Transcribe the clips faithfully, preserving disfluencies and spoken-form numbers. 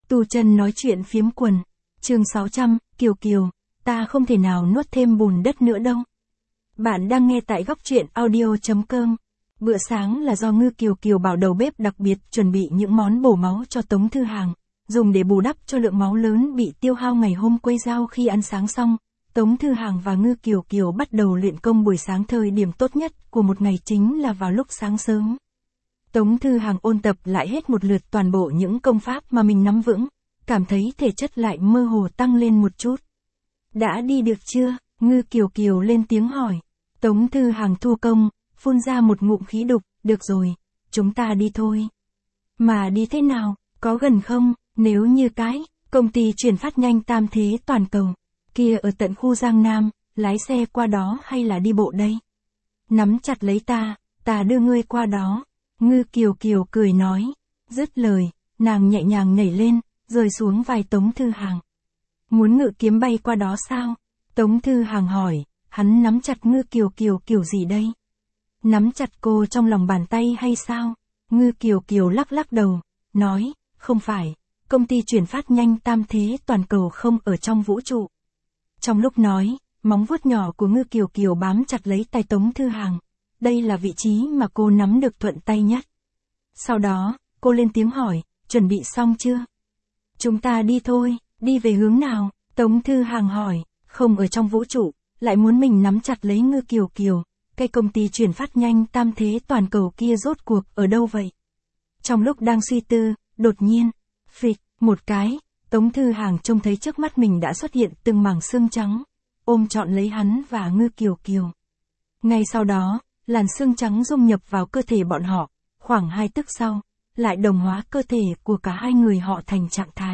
Tu chân nói chuyện phiếm quần. Chương sáu trăm, Kiều Kiều, ta không thể nào nuốt thêm bùn đất nữa đâu. Bạn đang nghe tại góc truyện audio chấm com. Bữa sáng là do Ngư Kiều Kiều bảo đầu bếp đặc biệt chuẩn bị những món bổ máu cho Tống Thư Hàng, dùng để bù đắp cho lượng máu lớn bị tiêu hao ngày hôm quây dao khi ăn sáng xong. Tống Thư Hàng và Ngư Kiều Kiều bắt đầu luyện công buổi sáng, thời điểm tốt nhất của một ngày chính là vào lúc sáng sớm. Tống Thư Hàng ôn tập lại hết một lượt toàn bộ những công pháp mà mình nắm vững, cảm thấy thể chất lại mơ hồ tăng lên một chút. Đã đi được chưa? Ngư Kiều Kiều lên tiếng hỏi. Tống Thư Hàng thu công, phun ra một ngụm khí đục, được rồi, chúng ta đi thôi. Mà đi thế nào, có gần không? Nếu như cái công ty chuyển phát nhanh Tam Thế Toàn Cầu kia ở tận khu Giang Nam, lái xe qua đó hay là đi bộ đây? Nắm chặt lấy ta, ta đưa ngươi qua đó. Ngư Kiều Kiều cười nói. Dứt lời, nàng nhẹ nhàng nhảy lên, rơi xuống vai Tống Thư Hàng. Muốn ngự kiếm bay qua đó sao? Tống Thư Hàng hỏi, hắn nắm chặt Ngư Kiều Kiều kiểu gì đây? Nắm chặt cô trong lòng bàn tay hay sao? Ngư Kiều Kiều lắc lắc đầu, nói, không phải, công ty chuyển phát nhanh Tam Thế Toàn Cầu không ở trong vũ trụ. Trong lúc nói, móng vuốt nhỏ của Ngư Kiều Kiều bám chặt lấy tay Tống Thư Hàng. Đây là vị trí mà cô nắm được thuận tay nhất. Sau đó, cô lên tiếng hỏi, chuẩn bị xong chưa? Chúng ta đi thôi, đi về hướng nào? Tống Thư Hàng hỏi, không ở trong vũ trụ, lại muốn mình nắm chặt lấy Ngư Kiều Kiều. Cái công ty chuyển phát nhanh Tam Thế Toàn Cầu kia rốt cuộc ở đâu vậy? Trong lúc đang suy tư, đột nhiên, phịch, một cái, Tống Thư Hàng trông thấy trước mắt mình đã xuất hiện từng mảng xương trắng, ôm trọn lấy hắn và Ngư Kiều Kiều. Ngay sau đó, làn xương trắng dung nhập vào cơ thể bọn họ, khoảng hai tức sau, lại đồng hóa cơ thể của cả hai người họ thành trạng thái.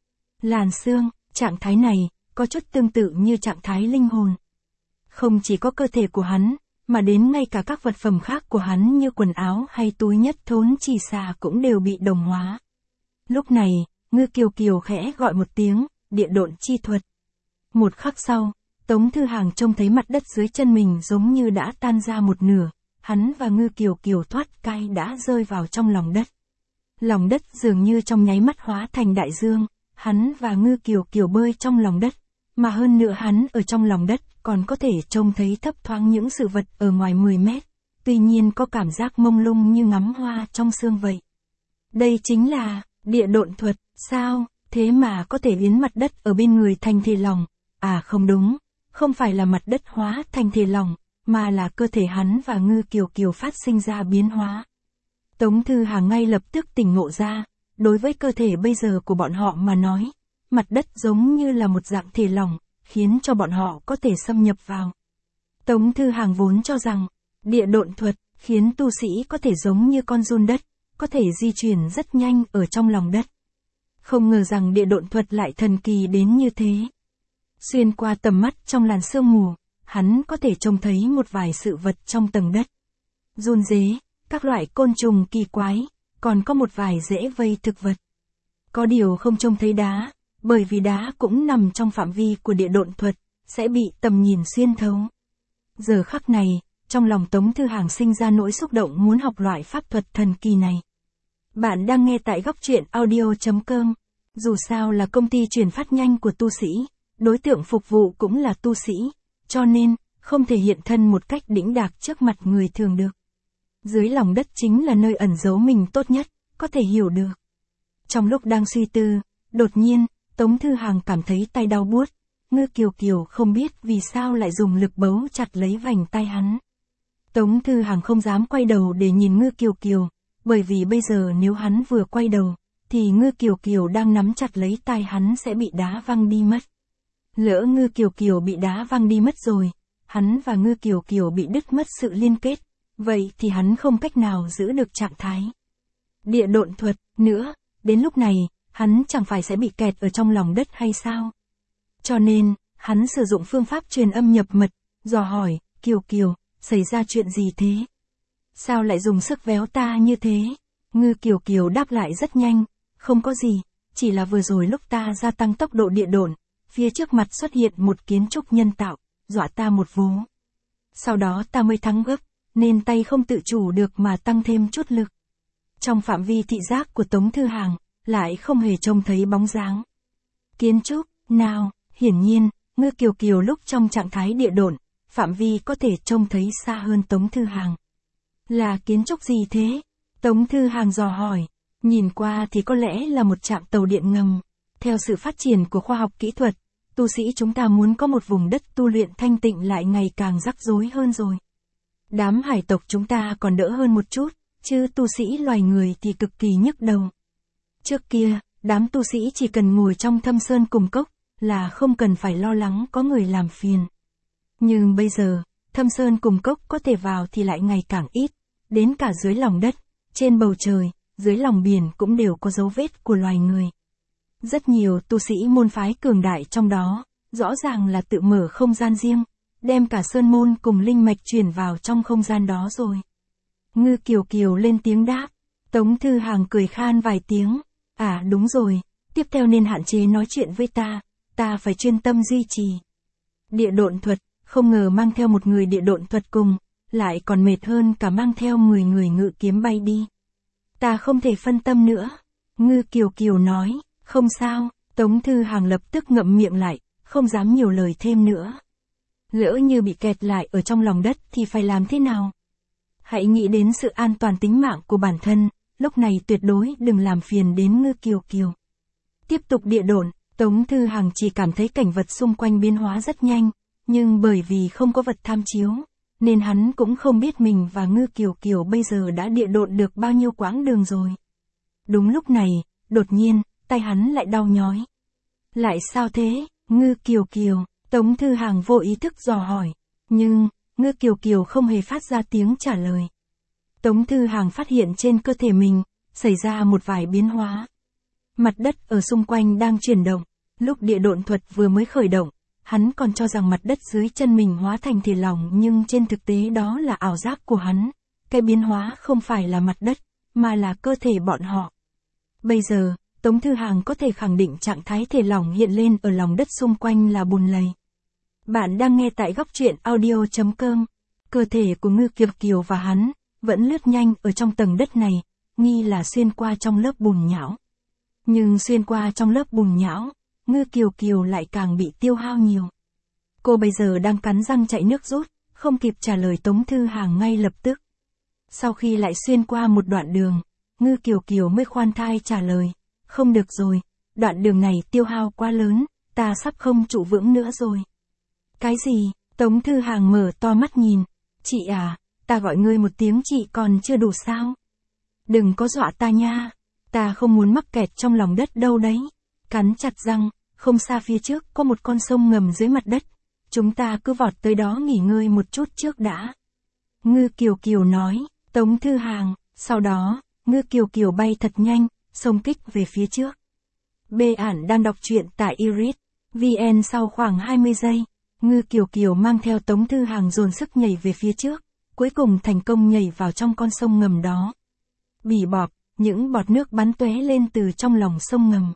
Làn xương, trạng thái này, có chút tương tự như trạng thái linh hồn. Không chỉ có cơ thể của hắn, mà đến ngay cả các vật phẩm khác của hắn như quần áo hay túi nhất thốn chỉ xà cũng đều bị đồng hóa. Lúc này, Ngư Kiều Kiều khẽ gọi một tiếng, địa độn chi thuật. Một khắc sau, Tống Thư Hàng trông thấy mặt đất dưới chân mình giống như đã tan ra một nửa, hắn và Ngư Kiều Kiều thoát cai đã rơi vào trong lòng đất. Lòng đất dường như trong nháy mắt hóa thành đại dương, hắn và Ngư Kiều Kiều bơi trong lòng đất, mà hơn nữa hắn ở trong lòng đất còn có thể trông thấy thấp thoáng những sự vật ở ngoài mười mét, tuy nhiên có cảm giác mông lung như ngắm hoa trong sương vậy. Đây chính là địa độn thuật, sao? Thế mà có thể biến mặt đất ở bên người thành thể lỏng. À không đúng, không phải là mặt đất hóa thành thể lỏng, mà là cơ thể hắn và Ngư Kiều Kiều phát sinh ra biến hóa. Tống Thư Hàng ngay lập tức tỉnh ngộ ra, đối với cơ thể bây giờ của bọn họ mà nói, mặt đất giống như là một dạng thể lỏng, khiến cho bọn họ có thể xâm nhập vào. Tống Thư Hàng vốn cho rằng, địa độn thuật, khiến tu sĩ có thể giống như con giun đất, có thể di chuyển rất nhanh ở trong lòng đất. Không ngờ rằng địa độn thuật lại thần kỳ đến như thế. Xuyên qua tầm mắt trong làn sương mù, hắn có thể trông thấy một vài sự vật trong tầng đất. Giun dế, các loại côn trùng kỳ quái, còn có một vài rễ vây thực vật. Có điều không trông thấy đá, bởi vì đá cũng nằm trong phạm vi của địa độn thuật, sẽ bị tầm nhìn xuyên thấu. Giờ khắc này, trong lòng Tống Thư Hàng sinh ra nỗi xúc động muốn học loại pháp thuật thần kỳ này. Bạn đang nghe tại góc truyện audio chấm com. Dù sao là công ty chuyển phát nhanh của tu sĩ, đối tượng phục vụ cũng là tu sĩ, cho nên, không thể hiện thân một cách đĩnh đạc trước mặt người thường được. Dưới lòng đất chính là nơi ẩn giấu mình tốt nhất, có thể hiểu được. Trong lúc đang suy tư, đột nhiên, Tống Thư Hàng cảm thấy tay đau buốt. Ngư Kiều Kiều không biết vì sao lại dùng lực bấu chặt lấy vành tay hắn. Tống Thư Hàng không dám quay đầu để nhìn Ngư Kiều Kiều, bởi vì bây giờ nếu hắn vừa quay đầu, thì Ngư Kiều Kiều đang nắm chặt lấy tay hắn sẽ bị đá văng đi mất. Lỡ Ngư Kiều Kiều bị đá văng đi mất rồi, hắn và Ngư Kiều Kiều bị đứt mất sự liên kết, vậy thì hắn không cách nào giữ được trạng thái địa độn thuật nữa, đến lúc này, hắn chẳng phải sẽ bị kẹt ở trong lòng đất hay sao? Cho nên, hắn sử dụng phương pháp truyền âm nhập mật, dò hỏi, Kiều Kiều, xảy ra chuyện gì thế? Sao lại dùng sức véo ta như thế? Ngư Kiều Kiều đáp lại rất nhanh, không có gì, chỉ là vừa rồi lúc ta gia tăng tốc độ địa độn, phía trước mặt xuất hiện một kiến trúc nhân tạo, dọa ta một vố. Sau đó ta mới thắng gấp, nên tay không tự chủ được mà tăng thêm chút lực. Trong phạm vi thị giác của Tống Thư Hàng, lại không hề trông thấy bóng dáng. Kiến trúc, nào, hiển nhiên, Ngư Kiều Kiều lúc trong trạng thái địa độn, phạm vi có thể trông thấy xa hơn Tống Thư Hàng. Là kiến trúc gì thế? Tống Thư Hàng dò hỏi. Nhìn qua thì có lẽ là một trạm tàu điện ngầm. Theo sự phát triển của khoa học kỹ thuật, tu sĩ chúng ta muốn có một vùng đất tu luyện thanh tịnh lại ngày càng rắc rối hơn rồi. Đám hải tộc chúng ta còn đỡ hơn một chút, chứ tu sĩ loài người thì cực kỳ nhức đầu. Trước kia, đám tu sĩ chỉ cần ngồi trong thâm sơn cùng cốc, là không cần phải lo lắng có người làm phiền. Nhưng bây giờ, thâm sơn cùng cốc có thể vào thì lại ngày càng ít, đến cả dưới lòng đất, trên bầu trời, dưới lòng biển cũng đều có dấu vết của loài người. Rất nhiều tu sĩ môn phái cường đại trong đó, rõ ràng là tự mở không gian riêng, đem cả sơn môn cùng linh mạch chuyển vào trong không gian đó rồi. Ngư Kiều Kiều lên tiếng đáp, Tống Thư Hàng cười khan vài tiếng, à đúng rồi, tiếp theo nên hạn chế nói chuyện với ta, ta phải chuyên tâm duy trì. Địa độn thuật, không ngờ mang theo một người địa độn thuật cùng, lại còn mệt hơn cả mang theo mười người ngự kiếm bay đi. Ta không thể phân tâm nữa. Ngư Kiều Kiều nói, không sao, Tống Thư Hàng lập tức ngậm miệng lại, không dám nhiều lời thêm nữa. Lỡ như bị kẹt lại ở trong lòng đất thì phải làm thế nào? Hãy nghĩ đến sự an toàn tính mạng của bản thân, lúc này tuyệt đối đừng làm phiền đến Ngư Kiều Kiều. Tiếp tục địa độn, Tống Thư Hàng chỉ cảm thấy cảnh vật xung quanh biến hóa rất nhanh, nhưng bởi vì không có vật tham chiếu, nên hắn cũng không biết mình và Ngư Kiều Kiều bây giờ đã địa độn được bao nhiêu quãng đường rồi. Đúng lúc này, đột nhiên, tay hắn lại đau nhói. Lại sao thế, Ngư Kiều Kiều? Tống Thư Hàng vô ý thức dò hỏi, nhưng, Ngư Kiều Kiều không hề phát ra tiếng trả lời. Tống Thư Hàng phát hiện trên cơ thể mình, xảy ra một vài biến hóa. Mặt đất ở xung quanh đang chuyển động, lúc địa độn thuật vừa mới khởi động, hắn còn cho rằng mặt đất dưới chân mình hóa thành thể lỏng nhưng trên thực tế đó là ảo giác của hắn. Cái biến hóa không phải là mặt đất, mà là cơ thể bọn họ. Bây giờ, Tống Thư Hàng có thể khẳng định trạng thái thể lỏng hiện lên ở lòng đất xung quanh là bùn lầy. Bạn đang nghe tại góc truyện audio chấm com. Cơ thể của Ngư Kiều Kiều và hắn vẫn lướt nhanh ở trong tầng đất này, nghi là xuyên qua trong lớp bùn nhão. Nhưng xuyên qua trong lớp bùn nhão, Ngư Kiều Kiều lại càng bị tiêu hao nhiều. Cô bây giờ đang cắn răng chạy nước rút, không kịp trả lời Tống Thư Hàng ngay lập tức. Sau khi lại xuyên qua một đoạn đường, Ngư Kiều Kiều mới khoan thai trả lời, không được rồi, đoạn đường này tiêu hao quá lớn, ta sắp không trụ vững nữa rồi. Cái gì? Tống Thư Hàng mở to mắt nhìn, chị à, ta gọi ngươi một tiếng chị còn chưa đủ sao? Đừng có dọa ta nha, ta không muốn mắc kẹt trong lòng đất đâu đấy. Cắn chặt răng, không xa phía trước có một con sông ngầm dưới mặt đất, chúng ta cứ vọt tới đó nghỉ ngơi một chút trước đã. Ngư Kiều Kiều nói, Tống Thư Hàng, sau đó, Ngư Kiều Kiều bay thật nhanh, xông kích về phía trước. Bê ản đang đọc truyện tại iRead vê en sau khoảng hai mươi giây, Ngư Kiều Kiều mang theo Tống Thư Hàng dồn sức nhảy về phía trước, cuối cùng thành công nhảy vào trong con sông ngầm đó. Bỉ bọp, những bọt nước bắn tóe lên từ trong lòng sông ngầm.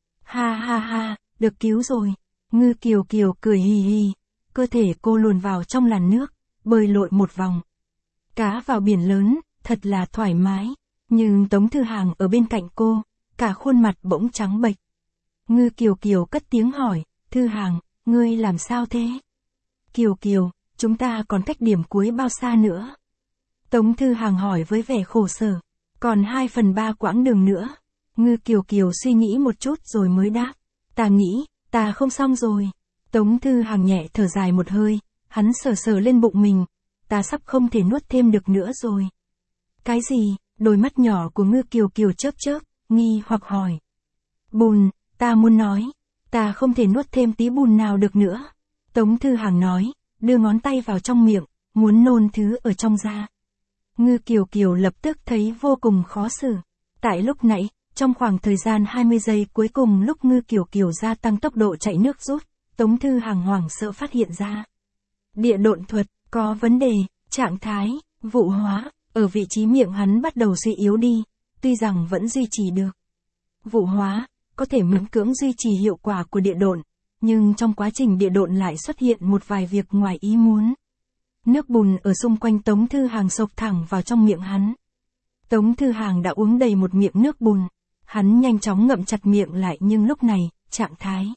Ha ha ha, được cứu rồi. Ngư Kiều Kiều cười hì hì, cơ thể cô luồn vào trong làn nước, bơi lội một vòng. Cá vào biển lớn, thật là thoải mái. Nhưng Tống Thư Hàng ở bên cạnh cô, cả khuôn mặt bỗng trắng bệch. Ngư Kiều Kiều cất tiếng hỏi, Thư Hàng, ngươi làm sao thế? Kiều Kiều, chúng ta còn cách điểm cuối bao xa nữa? Tống Thư Hàng hỏi với vẻ khổ sở, còn hai phần ba quãng đường nữa. Ngư Kiều Kiều suy nghĩ một chút rồi mới đáp, ta nghĩ, ta không xong rồi. Tống Thư Hàng nhẹ thở dài một hơi, hắn sờ sờ lên bụng mình, ta sắp không thể nuốt thêm được nữa rồi. Cái gì? Đôi mắt nhỏ của Ngư Kiều Kiều chớp chớp, nghi hoặc hỏi. Bùn, ta muốn nói, ta không thể nuốt thêm tí bùn nào được nữa. Tống Thư Hàng nói, đưa ngón tay vào trong miệng, muốn nôn thứ ở trong ra. Ngư Kiều Kiều lập tức thấy vô cùng khó xử. Tại lúc nãy, trong khoảng thời gian hai mươi giây cuối cùng lúc Ngư Kiều Kiều gia tăng tốc độ chạy nước rút, Tống Thư Hàng hoảng sợ phát hiện ra. Địa độn thuật, có vấn đề, trạng thái, vụ hóa, ở vị trí miệng hắn bắt đầu suy yếu đi, tuy rằng vẫn duy trì được. Vụ hóa, có thể miễn cưỡng duy trì hiệu quả của địa độn, nhưng trong quá trình địa độn lại xuất hiện một vài việc ngoài ý muốn. Nước bùn ở xung quanh Tống Thư Hàng xộc thẳng vào trong miệng hắn. Tống Thư Hàng đã uống đầy một miệng nước bùn, Hắn nhanh chóng ngậm chặt miệng lại nhưng lúc này, trạng thái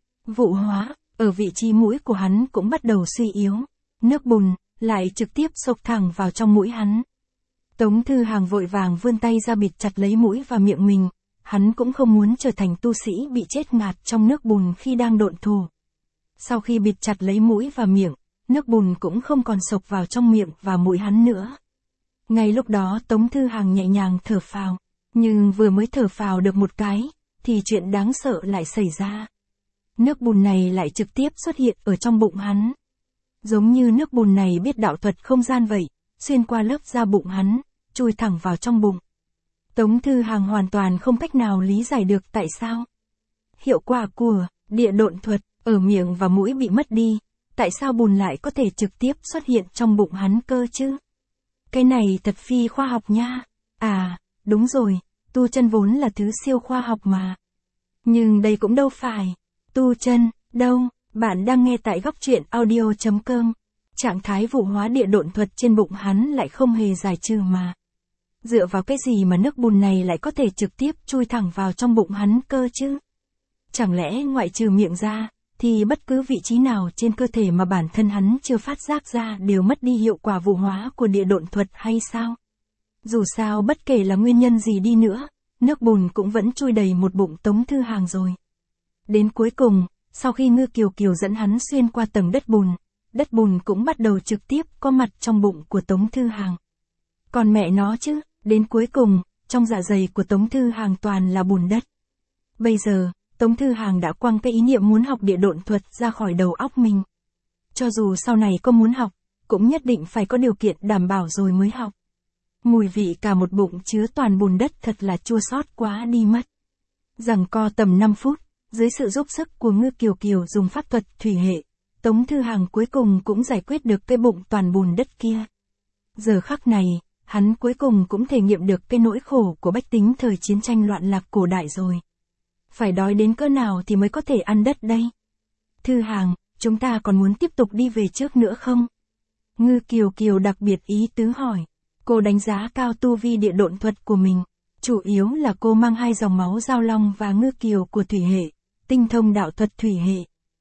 vụ hóa, ở vị trí mũi của hắn cũng bắt đầu suy yếu. Nước bùn, lại trực tiếp xộc thẳng vào trong mũi hắn. Tống Thư Hàng vội vàng vươn tay ra bịt chặt lấy mũi và miệng mình. Hắn cũng không muốn trở thành tu sĩ bị chết ngạt trong nước bùn khi đang độn thổ. Sau khi bịt chặt lấy mũi và miệng, nước bùn cũng không còn xộc vào trong miệng và mũi hắn nữa. Ngay lúc đó Tống Thư Hàng nhẹ nhàng thở phào. Nhưng vừa mới thở phào được một cái, thì chuyện đáng sợ lại xảy ra. Nước bùn này lại trực tiếp xuất hiện ở trong bụng hắn. Giống như nước bùn này biết đạo thuật không gian vậy, xuyên qua lớp da bụng hắn, chui thẳng vào trong bụng. Tống Thư Hàng hoàn toàn không cách nào lý giải được tại sao. Hiệu quả của địa độn thuật ở miệng và mũi bị mất đi, tại sao bùn lại có thể trực tiếp xuất hiện trong bụng hắn cơ chứ? Cái này thật phi khoa học nha. À, đúng rồi, tu chân vốn là thứ siêu khoa học mà. Nhưng đây cũng đâu phải tu chân, đâu. Bạn đang nghe tại góc truyện audio chấm com. Trạng thái vụ hóa địa độn thuật trên bụng hắn lại không hề giải trừ mà. Dựa vào cái gì mà nước bùn này lại có thể trực tiếp chui thẳng vào trong bụng hắn cơ chứ? Chẳng lẽ ngoại trừ miệng ra, thì bất cứ vị trí nào trên cơ thể mà bản thân hắn chưa phát giác ra đều mất đi hiệu quả vụ hóa của địa độn thuật hay sao? Dù sao bất kể là nguyên nhân gì đi nữa, nước bùn cũng vẫn chui đầy một bụng Tống Thư Hàng rồi. Đến cuối cùng, sau khi Ngư Kiều Kiều dẫn hắn xuyên qua tầng đất bùn, đất bùn cũng bắt đầu trực tiếp có mặt trong bụng của Tống Thư Hàng. Còn mẹ nó chứ, đến cuối cùng, trong dạ dày của Tống Thư Hàng toàn là bùn đất. Bây giờ, Tống Thư Hàng đã quăng cái ý niệm muốn học địa độn thuật ra khỏi đầu óc mình. Cho dù sau này có muốn học, cũng nhất định phải có điều kiện đảm bảo rồi mới học. Mùi vị cả một bụng chứa toàn bùn đất thật là chua xót quá đi mất. Giằng co tầm năm phút, dưới sự giúp sức của Ngư Kiều Kiều dùng pháp thuật thủy hệ, Tống Thư Hàng cuối cùng cũng giải quyết được cái bụng toàn bùn đất kia. Giờ khắc này, hắn cuối cùng cũng thể nghiệm được cái nỗi khổ của bách tính thời chiến tranh loạn lạc cổ đại rồi. Phải đói đến cỡ nào thì mới có thể ăn đất đây? Thư Hàng, chúng ta còn muốn tiếp tục đi về trước nữa không? Ngư Kiều Kiều đặc biệt ý tứ hỏi. Cô đánh giá cao tu vi địa độn thuật của mình. Chủ yếu là cô mang hai dòng máu Giao Long và Ngư Kiều của thủy hệ, tinh thông đạo thuật thủy hệ.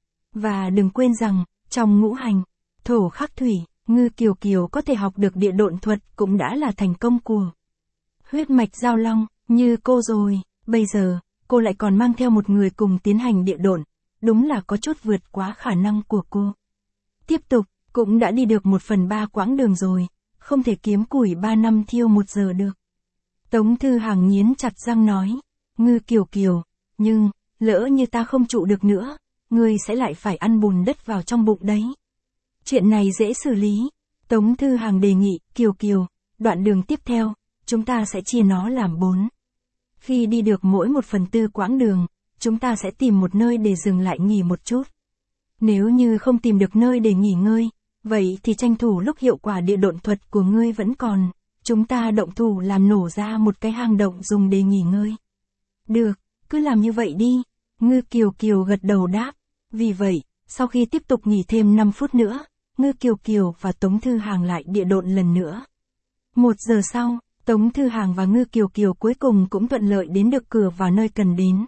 Và đừng quên rằng, trong ngũ hành, thổ khắc thủy, Ngư Kiều Kiều có thể học được địa độn thuật cũng đã là thành công của huyết mạch Giao Long, như cô rồi. Bây giờ, cô lại còn mang theo một người cùng tiến hành địa độn, đúng là có chút vượt quá khả năng của cô. Tiếp tục, cũng đã đi được một phần ba quãng đường rồi, không thể kiếm củi ba năm thiêu một giờ được. Tống Thư Hàng nghiến chặt răng nói, Ngư Kiều Kiều, nhưng, lỡ như ta không trụ được nữa, ngươi sẽ lại phải ăn bùn đất vào trong bụng đấy. Chuyện này dễ xử lý. Tống Thư Hàng đề nghị, Kiều Kiều, đoạn đường tiếp theo, chúng ta sẽ chia nó làm bốn. Khi đi được mỗi một phần tư quãng đường, chúng ta sẽ tìm một nơi để dừng lại nghỉ một chút. Nếu như không tìm được nơi để nghỉ ngơi, vậy thì tranh thủ lúc hiệu quả địa độn thuật của ngươi vẫn còn, chúng ta động thủ làm nổ ra một cái hang động dùng để nghỉ ngơi. Được, cứ làm như vậy đi. Ngư Kiều Kiều gật đầu đáp. Vì vậy, sau khi tiếp tục nghỉ thêm năm phút nữa, Ngư Kiều Kiều và Tống Thư Hàng lại địa độn lần nữa. Một giờ sau, Tống Thư Hàng và Ngư Kiều Kiều cuối cùng cũng thuận lợi đến được cửa vào nơi cần đến.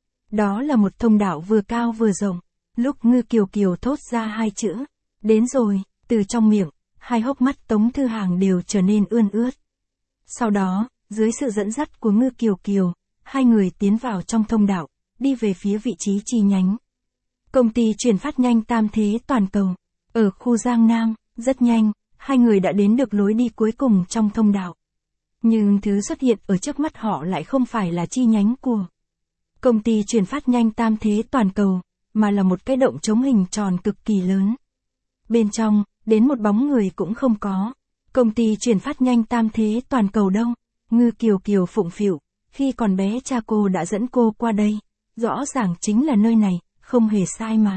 Đó là một thông đạo vừa cao vừa rộng. Lúc Ngư Kiều Kiều thốt ra hai chữ, đến rồi, từ trong miệng, hai hốc mắt Tống Thư Hàng đều trở nên ươn ướt. Sau đó, dưới sự dẫn dắt của Ngư Kiều Kiều, hai người tiến vào trong thông đạo, đi về phía vị trí chi nhánh. Công ty chuyển phát nhanh Tam Thế Toàn Cầu, ở khu Giang Nam, rất nhanh, hai người đã đến được lối đi cuối cùng trong thông đạo. Nhưng thứ xuất hiện ở trước mắt họ lại không phải là chi nhánh của công ty chuyển phát nhanh Tam Thế Toàn Cầu, mà là một cái động trống hình tròn cực kỳ lớn. Bên trong, đến một bóng người cũng không có. Công ty chuyển phát nhanh Tam Thế Toàn Cầu đâu? Ngư Kiều Kiều phụng phịu, khi còn bé cha cô đã dẫn cô qua đây. Rõ ràng chính là nơi này, không hề sai mà.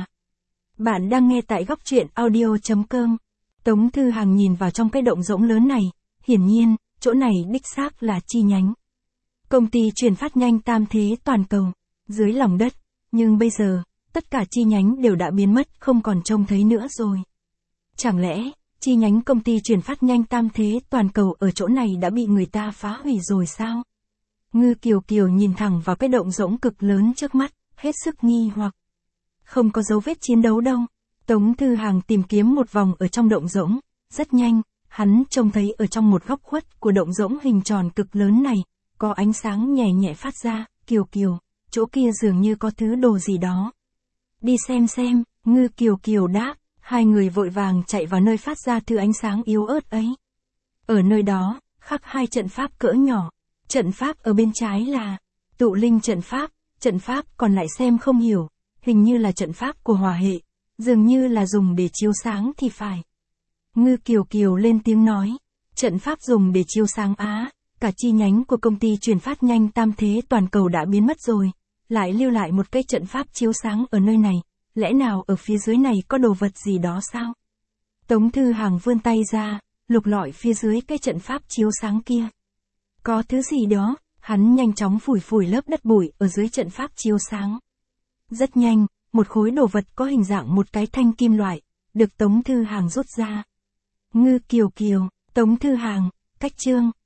Bạn đang nghe tại góc truyện audio chấm com. Tống Thư Hàng nhìn vào trong cái động rỗng lớn này, hiển nhiên, chỗ này đích xác là chi nhánh công ty chuyển phát nhanh Tam Thế Toàn Cầu, dưới lòng đất, nhưng bây giờ, tất cả chi nhánh đều đã biến mất, không còn trông thấy nữa rồi. Chẳng lẽ, chi nhánh công ty chuyển phát nhanh Tam Thế Toàn Cầu ở chỗ này đã bị người ta phá hủy rồi sao? Ngư Kiều Kiều nhìn thẳng vào cái động rỗng cực lớn trước mắt, hết sức nghi hoặc. Không có dấu vết chiến đấu đâu. Tống Thư Hàng tìm kiếm một vòng ở trong động rỗng, rất nhanh, hắn trông thấy ở trong một góc khuất của động rỗng hình tròn cực lớn này, có ánh sáng nhẹ nhẹ phát ra. Kiều Kiều, chỗ kia dường như có thứ đồ gì đó. Đi xem xem, Ngư Kiều Kiều đáp, hai người vội vàng chạy vào nơi phát ra thứ ánh sáng yếu ớt ấy. Ở nơi đó, khắc hai trận pháp cỡ nhỏ. Trận pháp ở bên trái là tụ linh trận pháp, trận pháp còn lại xem không hiểu, hình như là trận pháp của hỏa hệ, dường như là dùng để chiếu sáng thì phải. Ngư Kiều Kiều lên tiếng nói, trận pháp dùng để chiếu sáng á, cả chi nhánh của công ty truyền phát nhanh Tam Thế toàn cầu đã biến mất rồi, lại lưu lại một cái trận pháp chiếu sáng ở nơi này, lẽ nào ở phía dưới này có đồ vật gì đó sao? Tống Thư Hàng vươn tay ra, lục lọi phía dưới cái trận pháp chiếu sáng kia. Có thứ gì đó, hắn nhanh chóng phủi phủi lớp đất bụi ở dưới trận pháp chiếu sáng. Rất nhanh, một khối đồ vật có hình dạng một cái thanh kim loại, được Tống Thư Hàng rút ra. Ngư Kiều Kiều, Tống Thư Hàng, cách chương.